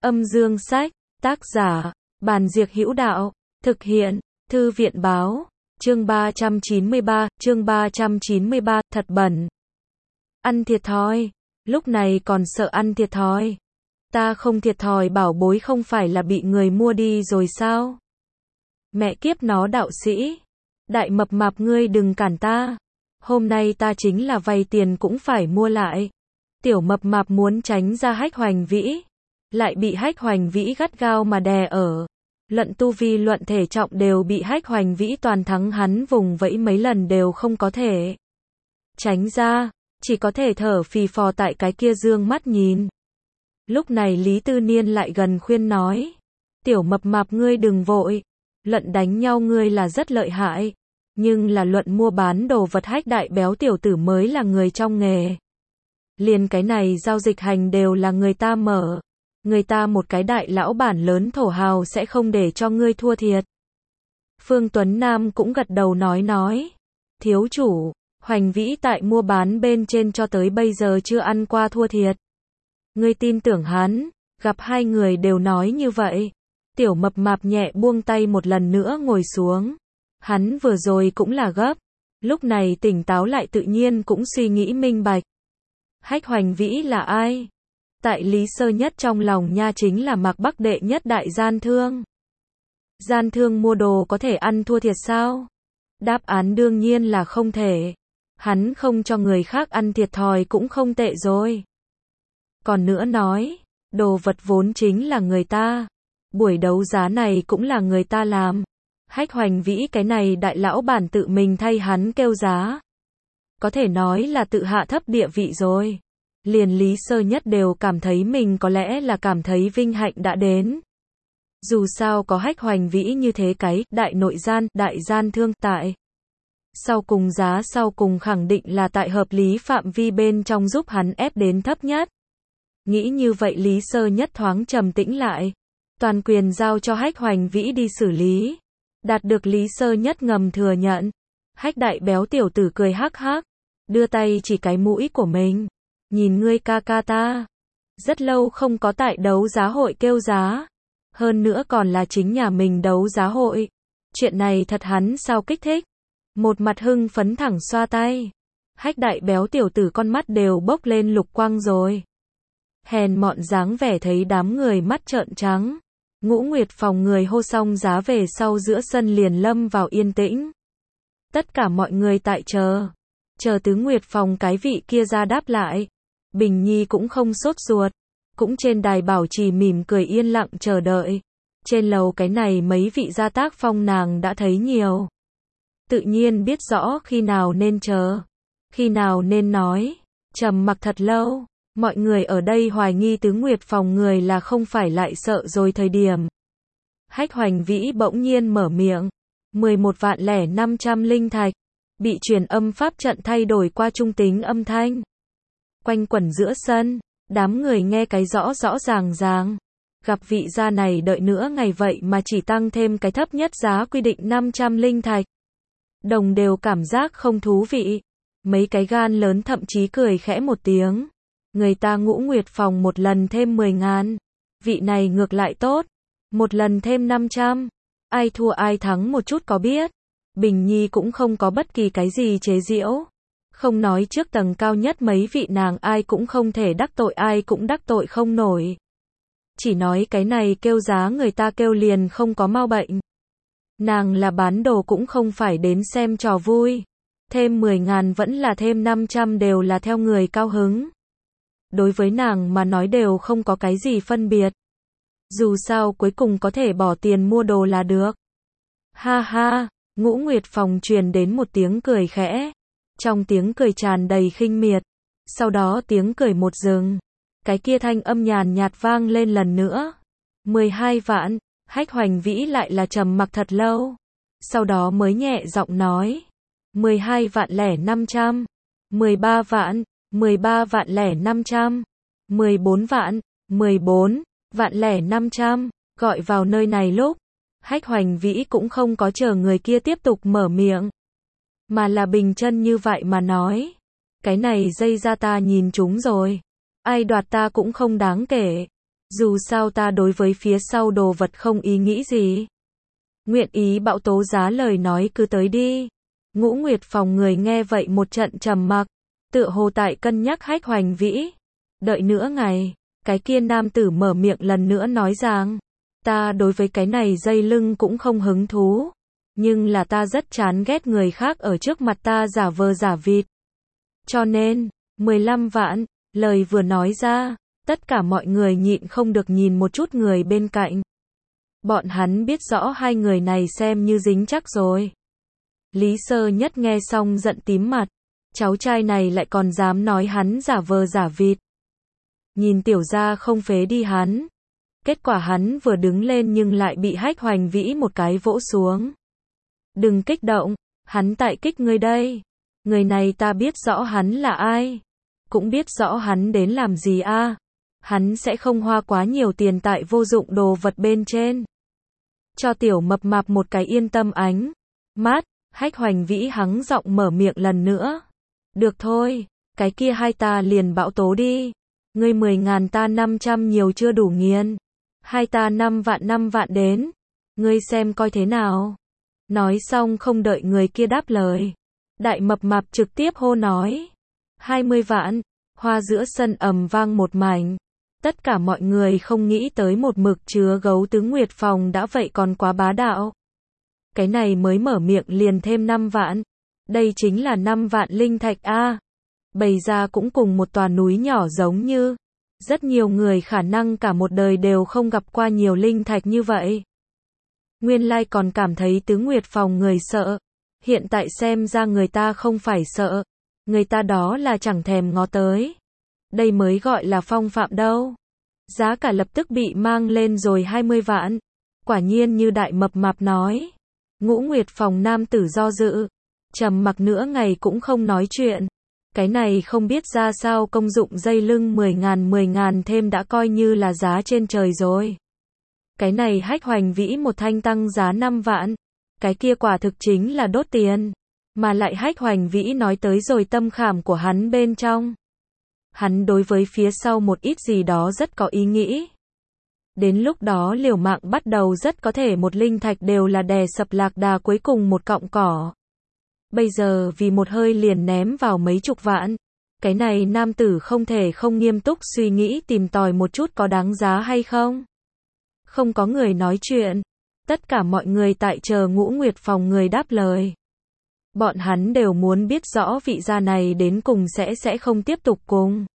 Âm dương sách, tác giả, Bàn Diệc Hữu Đạo, thực hiện, Thư viện báo, chương 393, thật bẩn. Ăn thiệt thòi, lúc này còn sợ ăn thiệt thòi. Ta không thiệt thòi bảo bối không phải là bị người mua đi rồi sao? Mẹ kiếp nó đạo sĩ, đại mập mạp ngươi đừng cản ta. Hôm nay ta chính là vay tiền cũng phải mua lại. Tiểu mập mạp muốn tránh ra Hách Hoành Vĩ, lại bị Hách Hoành Vĩ gắt gao mà đè ở. Luận tu vi luận thể trọng đều bị Hách Hoành Vĩ toàn thắng, hắn vùng vẫy mấy lần đều không có thể tránh ra, chỉ có thể thở phì phò tại cái kia dương mắt nhìn. Lúc này Lý Tư Niên lại gần khuyên nói, tiểu mập mạp ngươi đừng vội, luận đánh nhau ngươi là rất lợi hại, nhưng là luận mua bán đồ vật Hách đại béo tiểu tử mới là người trong nghề. Liền cái này giao dịch hành đều là người ta mở. Người ta một cái đại lão bản lớn thổ hào sẽ không để cho ngươi thua thiệt. Phương Tuấn Nam cũng gật đầu nói. Thiếu chủ, Hoành Vĩ tại mua bán bên trên cho tới bây giờ chưa ăn qua thua thiệt. Ngươi tin tưởng hắn, gặp hai người đều nói như vậy. Tiểu mập mạp nhẹ buông tay một lần nữa ngồi xuống. Hắn vừa rồi cũng là gấp. Lúc này tỉnh táo lại tự nhiên cũng suy nghĩ minh bạch. Hách Hoành Vĩ là ai? Tại Lý Sơ Nhất trong lòng nha chính là Mạc Bắc đệ nhất đại gian thương. Gian thương mua đồ có thể ăn thua thiệt sao? Đáp án đương nhiên là không thể. Hắn không cho người khác ăn thiệt thòi cũng không tệ rồi. Còn nữa nói, đồ vật vốn chính là người ta. Buổi đấu giá này cũng là người ta làm. Hách Hoành Vĩ cái này đại lão bản tự mình thay hắn kêu giá. Có thể nói là tự hạ thấp địa vị rồi. Liền Lý Sơ Nhất đều cảm thấy mình có lẽ là cảm thấy vinh hạnh đã đến. Dù sao có Hách Hoành Vĩ như thế cái đại nội gian, đại gian thương tại. Sau cùng giá sau cùng khẳng định là tại hợp lý phạm vi bên trong giúp hắn ép đến thấp nhất. Nghĩ như vậy Lý Sơ Nhất thoáng trầm tĩnh lại. Toàn quyền giao cho Hách Hoành Vĩ đi xử lý. Đạt được Lý Sơ Nhất ngầm thừa nhận. Hách đại béo tiểu tử cười hắc hắc. Đưa tay chỉ cái mũi của mình. Nhìn ngươi ca ca ta. Rất lâu không có tại đấu giá hội kêu giá. Hơn nữa còn là chính nhà mình đấu giá hội. Chuyện này thật hắn sao kích thích. Một mặt hưng phấn thẳng xoa tay. Hách đại béo tiểu tử con mắt đều bốc lên lục quang rồi. Hèn mọn dáng vẻ thấy đám người mắt trợn trắng. Ngũ Nguyệt phòng người hô xong giá về sau giữa sân liền lâm vào yên tĩnh. Tất cả mọi người tại chờ Tứ Nguyệt phòng cái vị kia ra đáp lại. Bình Nhi cũng không sốt ruột, cũng trên đài bảo trì mỉm cười yên lặng chờ đợi. Trên lầu cái này mấy vị gia tác phong nàng đã thấy nhiều. Tự nhiên biết rõ khi nào nên chờ, khi nào nên nói. Trầm mặc thật lâu, mọi người ở đây hoài nghi Tứ Nguyệt phòng người là không phải lại sợ rồi thời điểm. Hách Hoành Vĩ bỗng nhiên mở miệng, 11.500 linh thạch, bị truyền âm pháp trận thay đổi qua trung tính âm thanh. Quanh quẩn giữa sân, đám người nghe cái rõ rõ ràng. Gặp vị gia này đợi nữa ngày vậy mà chỉ tăng thêm cái thấp nhất giá quy định 500 linh thạch. Đồng đều cảm giác không thú vị. Mấy cái gan lớn thậm chí cười khẽ một tiếng. Người ta Ngũ Nguyệt phòng một lần thêm 10.000. Vị này ngược lại tốt. Một lần thêm 500. Ai thua ai thắng một chút có biết. Bình Nhi cũng không có bất kỳ cái gì chế giễu. Không nói trước tầng cao nhất mấy vị nàng ai cũng không thể đắc tội, ai cũng đắc tội không nổi. Chỉ nói cái này kêu giá người ta kêu liền không có mau bệnh. Nàng là bán đồ cũng không phải đến xem trò vui. Thêm 10.000 vẫn là thêm 500 đều là theo người cao hứng. Đối với nàng mà nói đều không có cái gì phân biệt. Dù sao cuối cùng có thể bỏ tiền mua đồ là được. Ha ha, Ngũ Nguyệt phòng truyền đến một tiếng cười khẽ. Trong tiếng cười tràn đầy khinh miệt. Sau đó tiếng cười một dừng. Cái kia thanh âm nhàn nhạt vang lên lần nữa. 12 vạn. Hách Hoành Vĩ lại là trầm mặc thật lâu. Sau đó mới nhẹ giọng nói. 12.500.000. 13 vạn. 13.500.000. 14 vạn. 14.500.000. Gọi vào nơi này lúc. Hách Hoành Vĩ cũng không có chờ người kia tiếp tục mở miệng. Mà là bình chân như vậy mà nói. Cái này dây ra ta nhìn chúng rồi. Ai đoạt ta cũng không đáng kể. Dù sao ta đối với phía sau đồ vật không ý nghĩ gì. Nguyện ý bão tố giá lời nói cứ tới đi. Ngũ Nguyệt Phòng người nghe vậy một trận trầm mặc, tựa hồ tại cân nhắc Hách Hoành Vĩ. Đợi nửa ngày, cái kia nam tử mở miệng lần nữa nói rằng, ta đối với cái này dây lưng cũng không hứng thú, nhưng là ta rất chán ghét người khác ở trước mặt ta giả vờ giả vịt. Cho nên, 15 vạn, lời vừa nói ra, tất cả mọi người nhịn không được nhìn một chút người bên cạnh. Bọn hắn biết rõ hai người này xem như dính chắc rồi. Lý Sơ Nhất nghe xong giận tím mặt, cháu trai này lại còn dám nói hắn giả vờ giả vịt. Nhìn tiểu gia không phế đi hắn. Kết quả hắn vừa đứng lên nhưng lại bị Hách Hoành Vĩ một cái vỗ xuống. Đừng kích động, hắn tại kích ngươi đây. Người này ta biết rõ hắn là ai. Cũng biết rõ hắn đến làm gì a. Hắn sẽ không hoa quá nhiều tiền tại vô dụng đồ vật bên trên. Cho tiểu mập mạp một cái yên tâm ánh mắt. Hách Hoành Vĩ hắng giọng mở miệng lần nữa. Được thôi, cái kia hai ta liền bão tố đi. Ngươi 10.000 ta 500 nhiều chưa đủ nghiền. Hai ta 5 vạn đến. Ngươi xem coi thế nào. Nói xong không đợi người kia đáp lời. Đại mập mạp trực tiếp hô nói. 20 vạn. Hoa giữa sân ầm vang một mảnh. Tất cả mọi người không nghĩ tới một mực chứa gấu tứ Nguyệt Phòng đã vậy còn quá bá đạo. Cái này mới mở miệng liền thêm 5 vạn. Đây chính là 5 vạn linh thạch a. Bày ra cũng cùng một tòa núi nhỏ giống như. Rất nhiều người khả năng cả một đời đều không gặp qua nhiều linh thạch như vậy. Nguyên lai còn cảm thấy tứ Nguyệt Phòng người sợ. Hiện tại xem ra người ta không phải sợ. Người ta đó là chẳng thèm ngó tới. Đây mới gọi là phong phạm đâu. Giá cả lập tức bị mang lên rồi 20 vạn. Quả nhiên như đại mập mạp nói. Ngũ Nguyệt Phòng nam tử do dự. Trầm mặc nửa ngày cũng không nói chuyện. Cái này không biết ra sao công dụng dây lưng 10.000 thêm đã coi như là giá trên trời rồi. Cái này Hách Hoành Vĩ một thanh tăng giá 5 vạn. Cái kia quả thực chính là đốt tiền. Mà lại Hách Hoành Vĩ nói tới rồi tâm khảm của hắn bên trong. Hắn đối với phía sau một ít gì đó rất có ý nghĩ. Đến lúc đó liều mạng bắt đầu rất có thể một linh thạch đều là đè sập lạc đà cuối cùng một cọng cỏ. Bây giờ vì một hơi liền ném vào mấy chục vạn. Cái này nam tử không thể không nghiêm túc suy nghĩ tìm tòi một chút có đáng giá hay không. Không có người nói chuyện. Tất cả mọi người tại chờ Ngũ Nguyệt Phòng người đáp lời. Bọn hắn đều muốn biết rõ vị gia này đến cùng sẽ không tiếp tục cùng.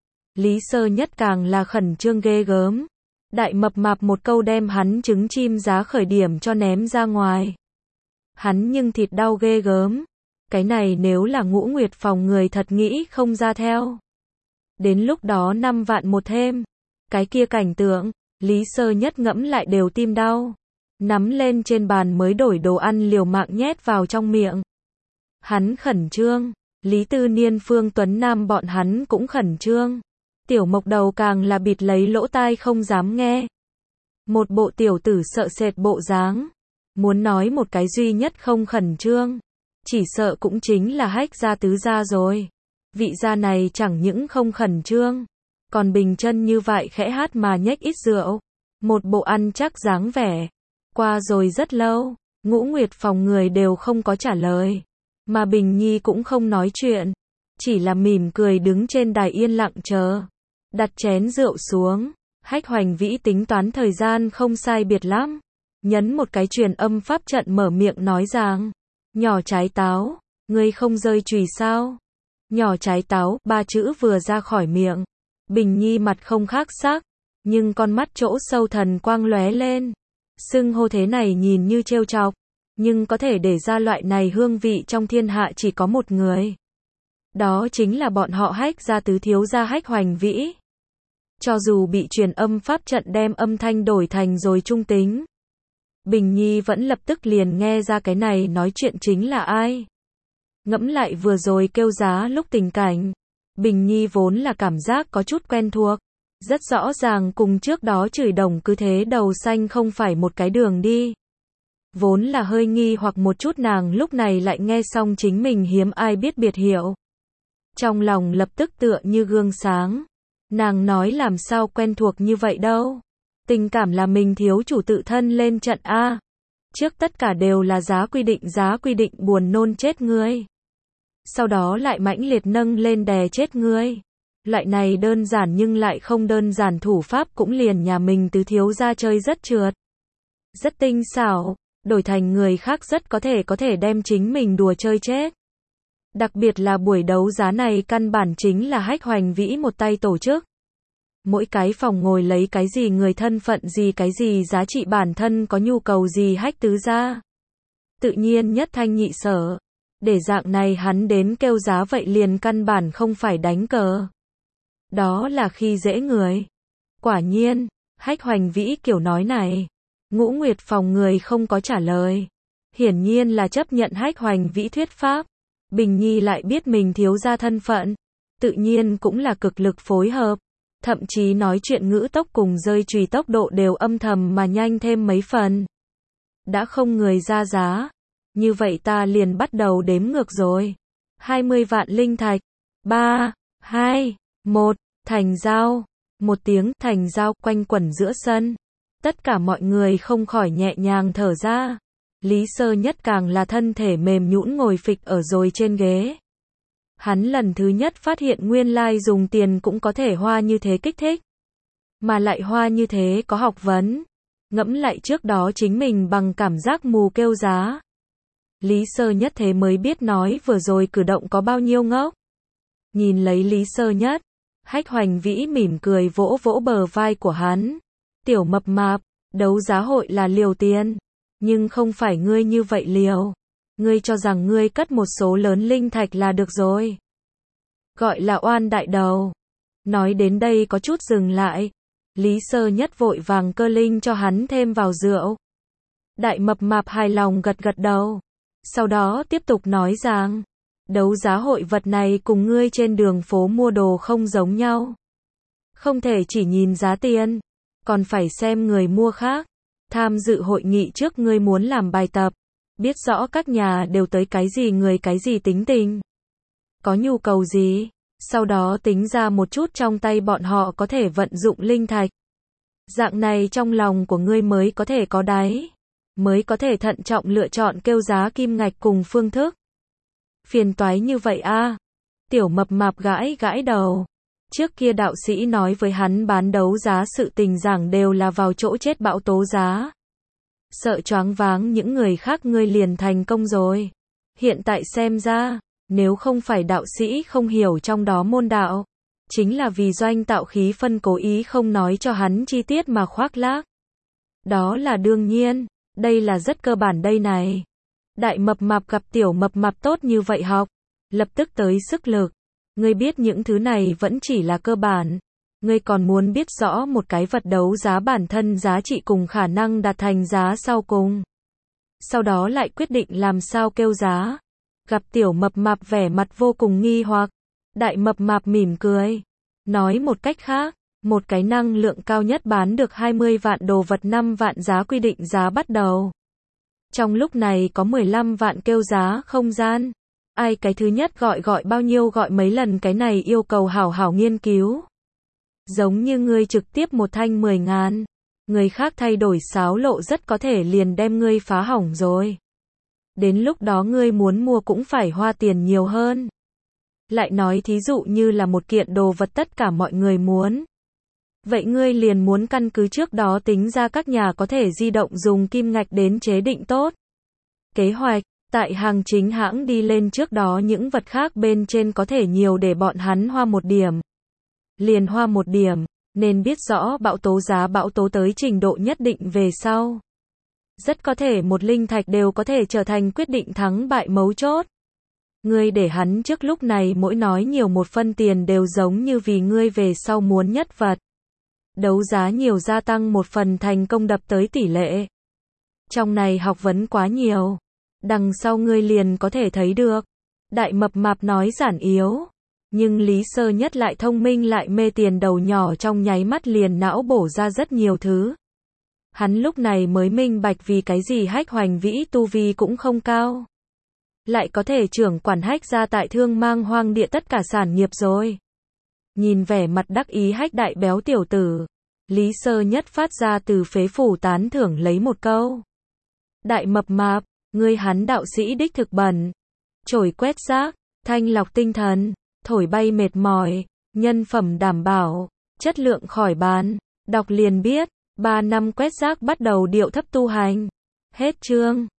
Lý Sơ Nhất càng là khẩn trương ghê gớm. Đại mập mạp một câu đem hắn trứng chim giá khởi điểm cho ném ra ngoài. Hắn nhưng thịt đau ghê gớm. Cái này nếu là Ngũ Nguyệt Phòng người thật nghĩ không ra theo. Đến lúc đó 5 vạn một thêm. Cái kia cảnh tượng, Lý Sơ Nhất ngẫm lại đều tim đau. Nắm lên trên bàn mới đổi đồ ăn liều mạng nhét vào trong miệng. Hắn khẩn trương. Lý Tư Niên Phương Tuấn Nam bọn hắn cũng khẩn trương. Tiểu Mộc Đầu càng là bịt lấy lỗ tai không dám nghe. Một bộ tiểu tử sợ sệt bộ dáng. Muốn nói một cái duy nhất không khẩn trương. Chỉ sợ cũng chính là Hách gia tứ gia rồi. Vị gia này chẳng những không khẩn trương. Còn bình chân như vậy khẽ hát mà nhếch ít rượu. Một bộ ăn chắc dáng vẻ. Qua rồi rất lâu. Ngũ Nguyệt Phòng người đều không có trả lời. Mà Bình Nhi cũng không nói chuyện. Chỉ là mỉm cười đứng trên đài yên lặng chờ. Đặt chén rượu xuống. Hách Hoành Vĩ tính toán thời gian không sai biệt lắm. Nhấn một cái truyền âm pháp trận mở miệng nói rằng. Nhỏ trái táo, ngươi không rơi chùy sao? Nhỏ trái táo, ba chữ vừa ra khỏi miệng. Bình Nhi mặt không khác sắc. Nhưng con mắt chỗ sâu thần quang lóe lên. Xưng hô thế này nhìn như trêu chọc. Nhưng có thể để ra loại này hương vị trong thiên hạ chỉ có một người. Đó chính là bọn họ Hách gia tứ thiếu gia Hách Hoành Vĩ. Cho dù bị truyền âm pháp trận đem âm thanh đổi thành rồi trung tính. Bình Nhi vẫn lập tức liền nghe ra cái này nói chuyện chính là ai. Ngẫm lại vừa rồi kêu giá lúc tình cảnh. Bình Nhi vốn là cảm giác có chút quen thuộc. Rất rõ ràng cùng trước đó chửi đồng cứ thế đầu xanh không phải một cái đường đi. Vốn là hơi nghi hoặc một chút nàng lúc này lại nghe xong chính mình hiếm ai biết biệt hiệu. Trong lòng lập tức tựa như gương sáng. Nàng nói làm sao quen thuộc như vậy đâu. Tình cảm là mình thiếu chủ tự thân lên trận a. Trước tất cả đều là giá quy định buồn nôn chết ngươi. Sau đó lại mãnh liệt nâng lên đè chết ngươi. Loại này đơn giản nhưng lại không đơn giản thủ pháp cũng liền nhà mình tứ thiếu gia chơi rất trượt. Rất tinh xảo, đổi thành người khác rất có thể đem chính mình đùa chơi chết. Đặc biệt là buổi đấu giá này căn bản chính là Hách Hoành Vĩ một tay tổ chức. Mỗi cái phòng ngồi lấy cái gì người thân phận gì cái gì giá trị bản thân có nhu cầu gì Hách tứ gia. Tự nhiên nhất thanh nhị sở. Để dạng này hắn đến kêu giá vậy liền căn bản không phải đánh cờ. Đó là khi dễ người. Quả nhiên, Hách Hoành Vĩ kiểu nói này. Ngũ Nguyệt phòng người không có trả lời. Hiển nhiên là chấp nhận Hách Hoành Vĩ thuyết pháp. Bình Nhi lại biết mình thiếu gia thân phận. Tự nhiên cũng là cực lực phối hợp. Thậm chí nói chuyện ngữ tốc cùng rơi chùy tốc độ đều âm thầm mà nhanh thêm mấy phần. Đã không người ra giá. Như vậy ta liền bắt đầu đếm ngược rồi. 20 vạn linh thạch. 3, 2, 1, thành giao. Một tiếng thành giao quanh quẩn giữa sân. Tất cả mọi người không khỏi nhẹ nhàng thở ra. Lý Sơ Nhất càng là thân thể mềm nhũn ngồi phịch ở rồi trên ghế. Hắn lần thứ nhất phát hiện nguyên lai dùng tiền cũng có thể hoa như thế kích thích. Mà lại hoa như thế có học vấn. Ngẫm lại trước đó chính mình bằng cảm giác mù kêu giá. Lý Sơ Nhất thế mới biết nói vừa rồi cử động có bao nhiêu ngốc. Nhìn lấy Lý Sơ Nhất, Hách Hoành Vĩ mỉm cười vỗ vỗ bờ vai của hắn. Tiểu mập mạp, đấu giá hội là liều tiền. Nhưng không phải ngươi như vậy liều. Ngươi cho rằng ngươi cất một số lớn linh thạch là được rồi. Gọi là oan đại đầu. Nói đến đây có chút dừng lại. Lý Sơ Nhất vội vàng cơ linh cho hắn thêm vào rượu. Đại mập mạp hài lòng gật gật đầu. Sau đó tiếp tục nói rằng, đấu giá hội vật này cùng ngươi trên đường phố mua đồ không giống nhau. Không thể chỉ nhìn giá tiền, còn phải xem người mua khác. Tham dự hội nghị trước ngươi muốn làm bài tập, biết rõ các nhà đều tới cái gì người cái gì tính tình. Có nhu cầu gì, sau đó tính ra một chút trong tay bọn họ có thể vận dụng linh thạch. Dạng này trong lòng của ngươi mới có thể có đáy. Mới có thể thận trọng lựa chọn kêu giá kim ngạch cùng phương thức. Phiền toái như vậy a. Tiểu mập mạp gãi gãi đầu. Trước kia đạo sĩ nói với hắn bán đấu giá sự tình giảng đều là vào chỗ chết bão tố giá. Sợ choáng váng những người khác ngươi liền thành công rồi. Hiện tại xem ra, nếu không phải đạo sĩ không hiểu trong đó môn đạo, chính là vì doanh tạo khí phân cố ý không nói cho hắn chi tiết mà khoác lác. Đó là đương nhiên. Đây là rất cơ bản đây này. Đại mập mạp gặp tiểu mập mạp tốt như vậy học. Lập tức tới sức lực. Ngươi biết những thứ này vẫn chỉ là cơ bản. Ngươi còn muốn biết rõ một cái vật đấu giá bản thân giá trị cùng khả năng đạt thành giá sau cùng. Sau đó lại quyết định làm sao kêu giá. Gặp tiểu mập mạp vẻ mặt vô cùng nghi hoặc. Đại mập mạp mỉm cười. Nói một cách khác. Một cái năng lượng cao nhất bán được 20 vạn đồ vật 5 vạn giá quy định giá bắt đầu. Trong lúc này có 15 vạn kêu giá không gian. Ai cái thứ nhất gọi bao nhiêu gọi mấy lần cái này yêu cầu hảo hảo nghiên cứu. Giống như ngươi trực tiếp một thanh 10.000. Người khác thay đổi xáo lộ rất có thể liền đem ngươi phá hỏng rồi. Đến lúc đó ngươi muốn mua cũng phải hoa tiền nhiều hơn. Lại nói thí dụ như là một kiện đồ vật tất cả mọi người muốn. Vậy ngươi liền muốn căn cứ trước đó tính ra các nhà có thể di động dùng kim ngạch đến chế định tốt. Kế hoạch, tại hàng chính hãng đi lên trước đó những vật khác bên trên có thể nhiều để bọn hắn hoa một điểm. Liền hoa một điểm, nên biết rõ bão tố giá bão tố tới trình độ nhất định về sau. Rất có thể một linh thạch đều có thể trở thành quyết định thắng bại mấu chốt. Ngươi để hắn trước lúc này mỗi nói nhiều một phân tiền đều giống như vì ngươi về sau muốn nhất vật. Đấu giá nhiều gia tăng một phần thành công đập tới tỷ lệ. Trong này học vấn quá nhiều. Đằng sau ngươi liền có thể thấy được. Đại mập mạp nói giản yếu. Nhưng Lý Sơ Nhất lại thông minh lại mê tiền đầu nhỏ trong nháy mắt liền não bổ ra rất nhiều thứ. Hắn lúc này mới minh bạch vì cái gì Hách Hoành Vĩ tu vi cũng không cao. Lại có thể trưởng quản Hách gia tại Thương Mang Hoang Địa tất cả sản nghiệp rồi. Nhìn vẻ mặt đắc ý hách đại béo tiểu tử, Lý Sơ Nhất phát ra từ phế phủ tán thưởng lấy một câu. Đại mập mạp, ngươi hắn đạo sĩ đích thực bẩn. Chổi quét rác, thanh lọc tinh thần, thổi bay mệt mỏi, nhân phẩm đảm bảo, chất lượng khỏi bàn. Đọc liền biết, 3 năm quét rác bắt đầu điệu thấp tu hành. Hết chương.